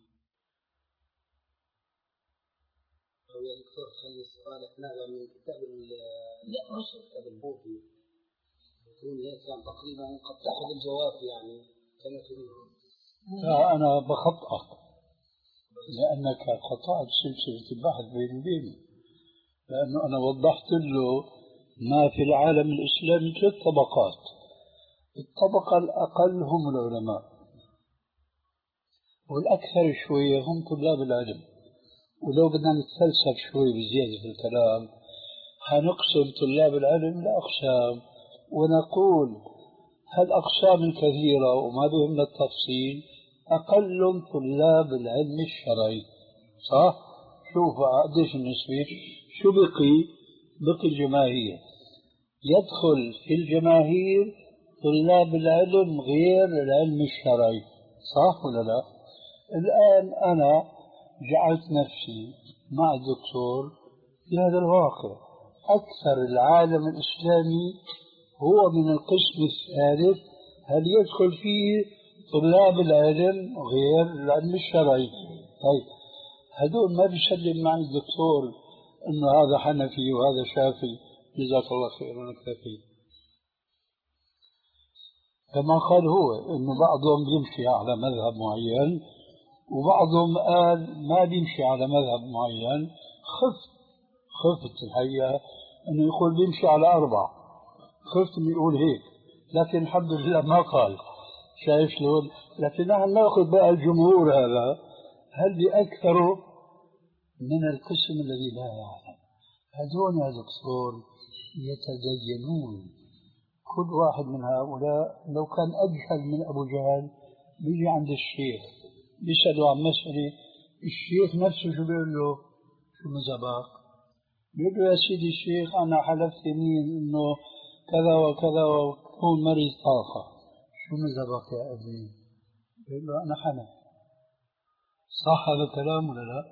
S5: يا دكتور خلي سؤالك نابع من كتاب
S3: لا مش
S5: كتاب البوطي يكون هيك يعني تقريبا قد تأخذ الجواب يعني كما تريد.
S1: لا أنا بخطئك لأنك قطعت سلسلة البحث بيني وبينه، لأنه أنا وضحت له ما في العالم الإسلامي ثلاث طبقات. الطبقة الأقل هم العلماء والأكثر شوية هم طلاب العلم. ولو بدنا نتفلسف شوي بزيادة في الكلام حنقسم طلاب العلم لأقسام ونقول هالأقسام الكثيرة وما بهمنا التفصيل أقل طلاب العلم الشرعي، صح؟ شوف قديش النسبة. شو بقي؟ بقي الجماهير. يدخل في الجماهير طلاب العلم غير العلم الشرعي، صح ولا لا؟ الآن أنا جعلت نفسي مع الدكتور في هذا الواقع. أكثر العالم الإسلامي هو من القسم الثالث، هل يدخل فيه طلاب العلم غير العلم الشرعي؟ طيب هدول ما بيسلم معي الدكتور انه هذا حنفي وهذا شافعي، جزاك الله خير ونكتفي. كما قال هو انه بعضهم بيمشي على مذهب معين وبعضهم قال ما بيمشي على مذهب معين. خفت خفت الحقيقه انه يقول بيمشي على اربع، خفت انه يقول هيك، لكن الحمد لله ما قال. شايف شلون؟ لكن نحن ناخذ بقى الجمهور هذا هل بأكثروا من القسم الذي لا يعلم. هذول يا دكتور يتدينون. كل واحد من هؤلاء لو كان أجهل من أبو جهل بيجي عند الشيخ بيسأله عن مسألة، الشيخ نفسه شو بيقول له؟ شو مذهبك؟ بيقول له يا سيدي الشيخ أنا حلفت يمين إنه كذا وكذا وكون مريض طاقة. شو مذهبك يا ابني؟ يقول له أنا حنفي. صح هذا الكلام ولا لا؟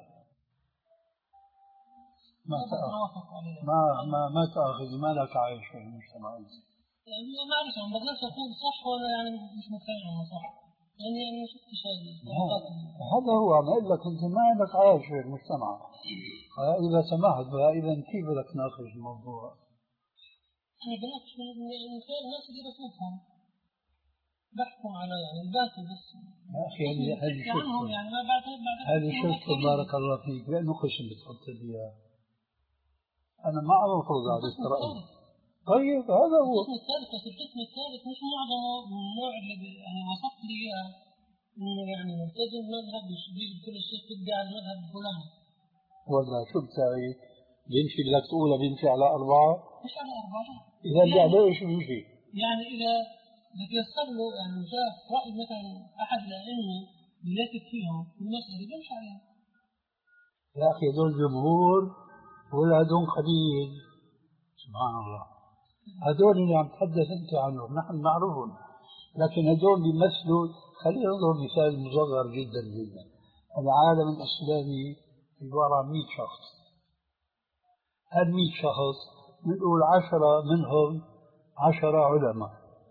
S1: ما تأخذ ما ما ما تأخذ ما لك عايش في المجتمع.
S3: يعني ما أعرف، ما بقدرش أقول صح ولا يعني مش متفاهم صح. يعني أنا ما شفتش هذه.
S1: هذا هو عم أقول لك أنت ما عندك عايش في المجتمع. إذا سمحت بقى إذا كيف بدك تناقش الموضوع؟
S3: أنا بناقش من خلال الناس اللي بشوفهم بحكم على يعني الباقي بس.
S1: يا أخي هذه شفتهم
S3: يعني ما بعد بعد
S1: هذه شفتهم بارك الله فيك لأنه خشن بتحط لي إياه. أنا ما عم بفرض عليك رأيي. طيب هذا هو.
S3: القسم الثالث بس القسم الثالث مش معظمه من النوع اللي يعني وصفت لي إياه إنه يعني ملتزم مذهب يشبه كل الشيء بدي على المذهب الفلاني.
S1: والله شو بتساوي؟ بيمشي بدك تقولها بيمشي على أربعة؟
S3: مش على أربعة.
S1: إذا اللي عليه شو بيمشي؟
S3: يعني إذا بتيسر له يعني شاف رأي مثلا أحد الأئمة بيثق فيهم في المسألة بيمشي عليها.
S1: يا أخي هذول جمهور ولادهم قليل. سبحان الله. هذول اللي عم تحدث أنت عنهم نحن نعرفهم، لكن هذول بيمثلوا. خلينا نضرب مثال مصغر جدا جدا. العالم الإسلامي عبارة عن مئة شخص. هال مئة شخص نقول عشرة منهم عشرة علماء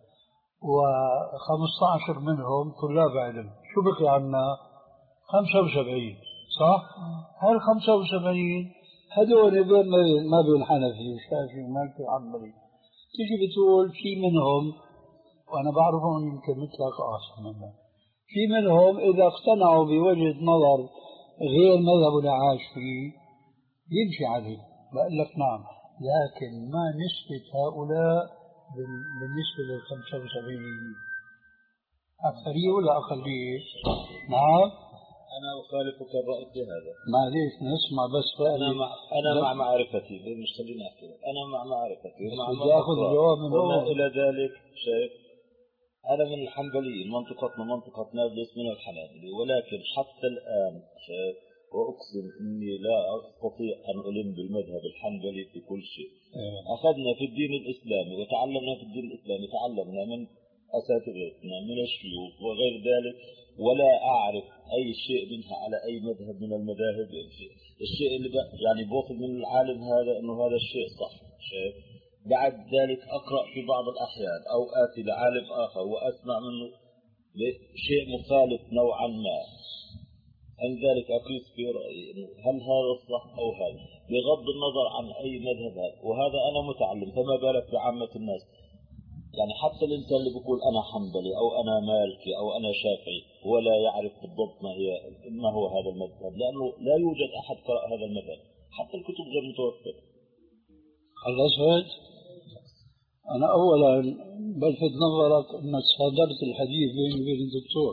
S1: وخمسة عشر منهم طلاب علم. شو بقي عنا؟ خمسة وسبعين صح؟ هال خمسة وسبعين هذول بين ما بين حنفي وشافعي ومالكي وحنبلي. تيجي بتقول في منهم وأنا بعرفهم يمكن مثلك أحسن منهم، في منهم إذا اقتنعوا بوجهة نظر غير مذهب العاش فيه يمشي عليه. بقول لك نعم، لكن ما نسبة هؤلاء بالنسبة لل خمسة وسبعين؟ أكثرية ولا أقلية؟ نعم.
S2: أنا أخالفك الرأي في هذا.
S1: معليش نسمع بس رأيي.
S2: أنا مع أنا مع معرفتي، مش خليني أحكي. أنا مع معرفتي ومع
S1: بدي آخذ الجواب من
S2: وما
S1: هون.
S2: إلى ذلك شيء. أنا من الحنبليين، منطقتنا منطقة نابلس من الحنابلة، ولكن حتى الآن شيء وأقسم إني لا أستطيع أن ألم بالمذهب الحنبلي في كل شيء. أخذنا في الدين الإسلامي وتعلمنا في الدين الإسلامي، تعلمنا من أساتذتنا من الشيوخ وغير ذلك، ولا أعرف أي شيء منها على أي مذهب من المذاهب. الشيء اللي يعني بأخذ من العالم هذا إنه هذا الشيء صح شيء. بعد ذلك أقرأ في بعض الأحيان أو آتي لعالم آخر وأسمع منه شيء مخالف نوعا ما، عن ذلك أقيس في رأيي هل هذا الصح أو هذا، بغض النظر عن أي مذهب هذا. وهذا أنا متعلم، فما بالك بعامة الناس. يعني حتى الإنسان اللي بيقول أنا حنبلي أو أنا مالكي أو أنا شافعي ولا يعرف بالضبط ما هي ما هو هذا المذهب، لأنه لا يوجد أحد قرأ هذا المذهب، حتى الكتب غير متوفرة.
S1: خلصت؟ أنا أولا بلفت نظرك أنك صادرت الحديث بيني وبين الدكتور،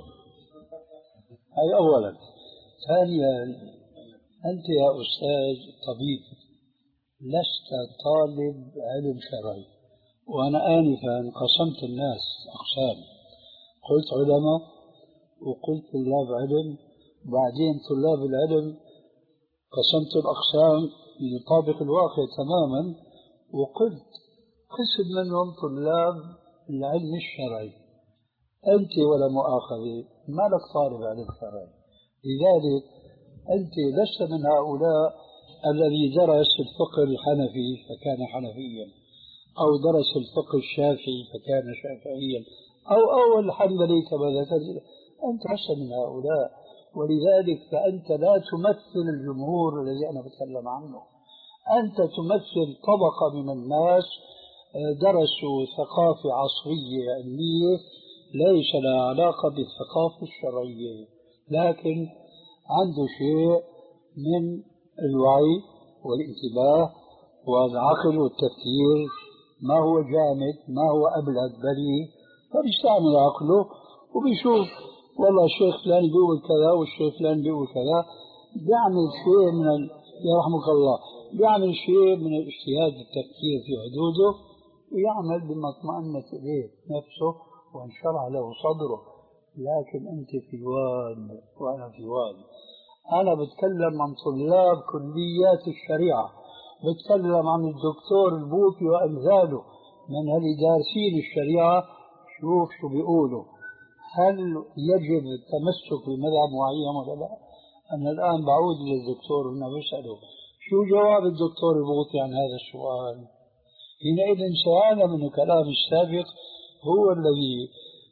S1: هاي أولا. ثانيا أنت يا أستاذ طبيب لست طالب علم شرعي، وأنا آنفا قسمت الناس أقسام، قلت علماء وقلت طلاب علم، بعدين طلاب العلم قسمت الأقسام ليطابق الواقع تماما، وقلت قسم منهم طلاب العلم الشرعي. أنت ولا مؤاخذة ما لك طالب علم شرعي، لذلك أنت لست من هؤلاء الذي درس الفقه الحنفي فكان حنفيا، أو درس الفقه الشافعي فكان شافعيا، أو أول الحنبلي كما ذكرت. أنت لست من هؤلاء، ولذلك فأنت لا تمثل الجمهور الذي أنا بتكلم عنه. أنت تمثل طبقة من الناس درسوا ثقافة عصرية علمية ليس لها علاقة بالثقافة الشرعية، لكن عنده شيء من الوعي والانتباه والعقل والتفكير، ما هو جامد ما هو أبلد بريء، فبيستعمل عقله وبيشوف والله الشيخ فلان بيقول كذا والشيخ فلان بيقول كذا، بيعمل شيء من ال... يرحمك الله بيعمل شيء من الاجتهاد التفكير في حدوده، ويعمل بما اطمأنت إليه نفسه وانشرح له صدره. لكن أنت في واد وأنا في واد. أنا بتكلم عن طلاب كليات الشريعة، بتكلم عن الدكتور البوكي وأمثاله من هذه دارسين الشريعة. شوف شو بيقولوا، هل يجب التمسك بمذهب معين ولا لا؟ أنا الآن بعود للدكتور هنا بسأله شو جواب الدكتور البوكي عن هذا السؤال. حينئذ سيعلم أن كلام السابق هو الذي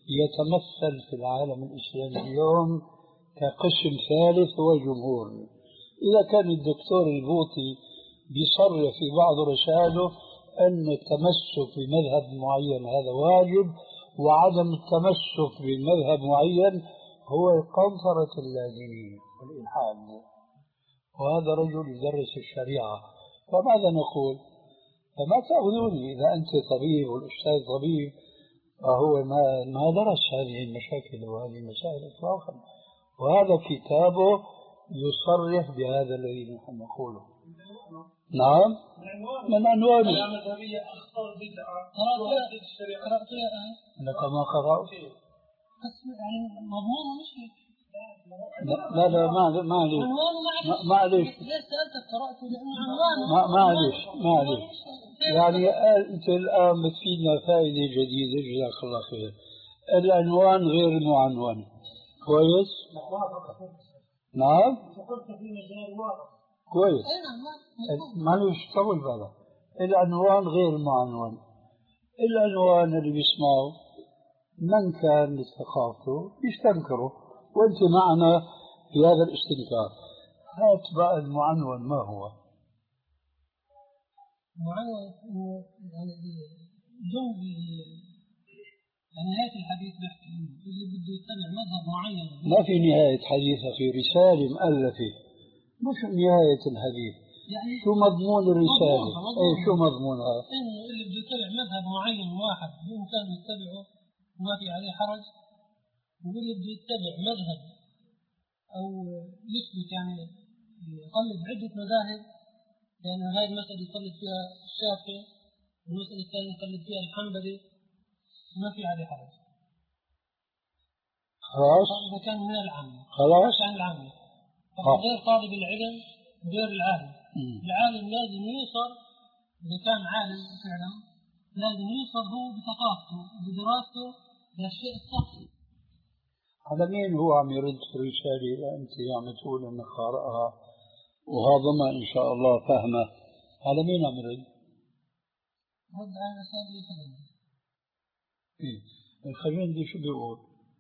S1: يتمثل في العالم الإسلامي اليوم كقسم ثالث هو الجمهور. إذا كان الدكتور البوطي بيصرح في بعض رسائله أن التمسك بمذهب معين هذا واجب، وعدم التمسك بمذهب معين هو قنطرة اللازمين والإلحاد، وهذا رجل يدرس الشريعة، فماذا نقول؟ فما تأخذوني إذا أنت طبيب والأستاذ طبيب فهو ما ما درس هذه المشاكل وهذه المسائل إطلاقا، وهذا كتابه يصرح بهذا الذي نحن نقوله. نعم من عنوانه
S3: أخطر بدعة قرأت الشريعة قرأت
S1: أنا كما قرأت
S3: يعني مضمون مش
S1: لا لا ما معليش معليش
S3: ليش سألتك قرأته لأنه عنوانه
S1: ما معليش معليش يعني أنت الآن بتفيدنا فائدة جديدة جزاك الله خير. العنوان غير المعنون كويس؟ نعم كويس معليش طول بالك. العنوان غير المعنون، العنوان اللي بيسمعه من كان لثقافته يستنكره، وانت معنا في هذا الاستنكار. هات بقى المعنون ما هو؟
S3: المعنون انه يعني جنب يعني نهاية الحديث بيحكي اللي بده يتبع مذهب معين.
S1: ما في نهاية حديث أخي، رسالة مؤلفة مش نهاية الحديث. يعني شو مضمون الرسالة؟ ايه شو مضمونها؟
S3: انه اللي بده يتبع مذهب معين واحد بإمكانه يتبعه وما في عليه حرج، واللي بده يتبع مذهب أو يثبت يعني يقلد عدة مذاهب، يعني هاي المسألة يقلد فيها الشافعي والمسألة الثانية يقلد فيها الحنبلي ما في عليه حرج.
S1: خلاص
S3: إذا كان من العامة
S1: خلاص
S3: عن العامة غير طالب العلم غير العالم. م. العالم لازم يوصل إذا كان عالم فعلا لازم يوصل هو بثقافته بدراسته للشيء الصحي.
S1: على مين هو عم يرد في الرسالة أنت عم تقول أنك قارئها وهضمها إن شاء الله فهمه؟ على مين عم يرد؟
S3: رد على رسالة الخزندي.
S1: إيه الخزندي شو بيقول؟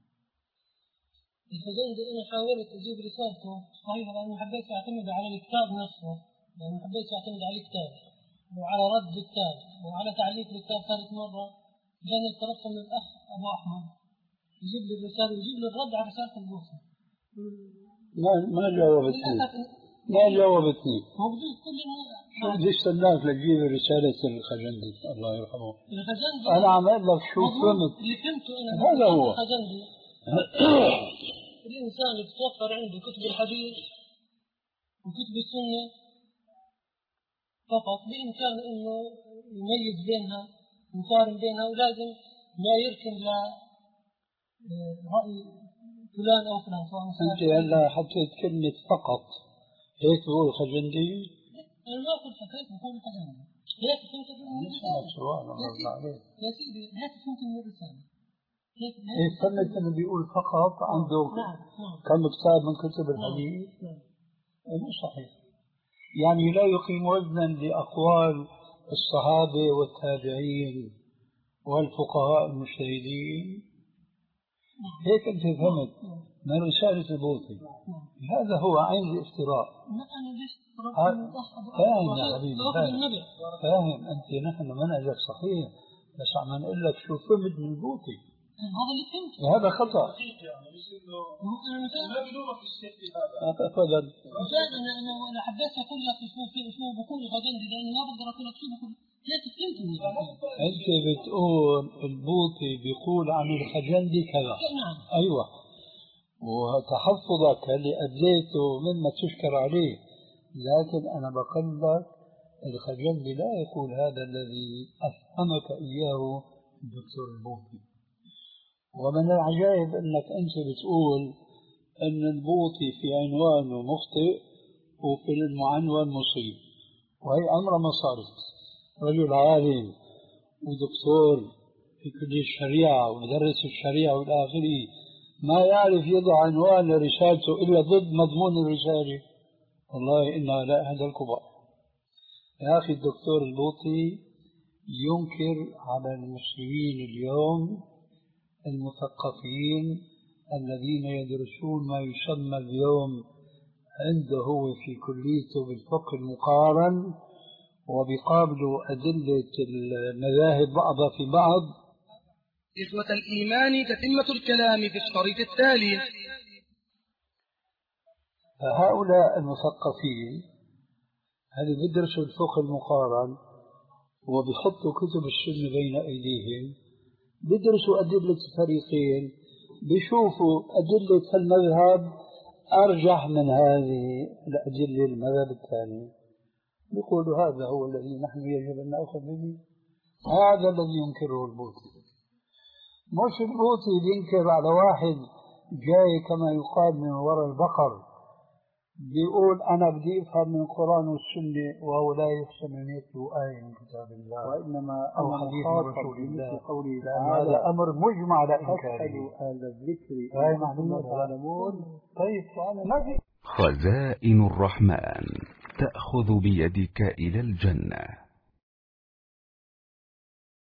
S3: الخزندي أنا حاولت أجيب رسالته صحيح لأني حبيت أعتمد على الكتاب نفسه، لأني حبيت أعتمد على الكتاب وعلى رد الكتاب وعلى تعليق الكتاب. ثالث مرة جاني التلقي من الأخ أبو أحمد يجيب لي الرسالة ويجيب لي الرد على رسالة البوصلة.
S1: ما ما جاوبتني ما جاوبتني
S3: موجود كل
S1: شو بدي استناك لتجيب رسالة الخزندي الله يرحمه.
S3: الخزندي
S1: أنا عم أقول لك شو فهمت
S3: اللي فهمته أنا
S1: هذا هو
S3: الخزندي. الإنسان يتوفر عنده كتب الحديث وكتب السنة فقط بإمكانه إنه يميز بينها يقارن بينها، ولازم ما يركن ل رأي فلان أو فلان.
S1: أنت هلا حطيت كلمة فقط هيك بقول الخزندي؟
S3: أنا ما قلت هيك بقول الخزندي، هيك فهمت من الرسالة يا سيدي، هيك فهمت من الرسالة.
S1: إيه فهمت إنه بيقول فقط عنده كم كتاب من كتب الحديث؟ مو صحيح، يعني لا يقيم وزنا لأقوال الصحابة والتابعين والفقهاء المجتهدين. هيك أنت فهمت من رسالة البوطي. هذا هو عين الافتراء.
S3: أنا ليش
S1: فاهم يا حبيبي فاهم فاهم أنت نحن منهجك صحيح، بس عم نقول لك شو فهمت من البوطي.
S3: هذا اللي فهمته
S1: وهذا خطأ.
S3: ما بلومك الشيخ في هذا
S1: أبدا.
S3: أنا أنا أنا حبيت أقول لك شو شو بقول الخزندي لأني ما بقدر أقول لك شو بقول. ليش فهمتني؟
S1: أنت بتقول البوطي بيقول عن الخزندي كذا.
S3: نعم.
S1: أيوة. وتحفظك اللي أديته مما تشكر عليه، لكن أنا بقول لك الخزندي لا يقول هذا الذي أفهمك إياه الدكتور البوطي. ومن العجائب أنك أنت بتقول أن البوطي في عنوانه مخطئ وفي المعنون مصيب، وهي أمر ما صارت. رجل عالم ودكتور في كلية الشريعة ومدرس الشريعة والآخري ما يعرف يضع عنوان لرسالته إلا ضد مضمون الرسالة. والله إنها لا أحد الكبار. يا أخي الدكتور البوطي ينكر على المسلمين اليوم المثقفين الذين يدرسون ما يسمى اليوم عنده هو في كليته بالفقه المقارن، وبيقابلوا أدلة المذاهب بعضها في بعض.
S6: إخوة الإيمان تتمة الكلام في الشريط التالي.
S1: فهؤلاء المثقفين اللي بيدرسوا الفقه المقارن وبيحطوا كتب السنة بين أيديهم، بيدرسوا أدلة الفريقين، بيشوفوا أدلة المذهب أرجح من هذه الأدلة المذهب الثاني، بيقولوا هذا هو الذي نحن يجب أن نأخذ به. هذا الذي ينكره البوطي، مش البوطي بينكر على واحد جاي كما يقال من وراء البقر بيقول أنا بدي أفهم من القرآن والسنة، وهو لا يحسن أن يتلو آية من كتاب الله
S5: وإنما
S1: أو حديث رسول الله، لأن هذا أمر مجمع على إنكاره.
S5: هذا الذكر
S1: هاي معلومة تعلمون. طيب ما في
S7: خزائن الرحمن تأخذ بيدك إلى الجنة.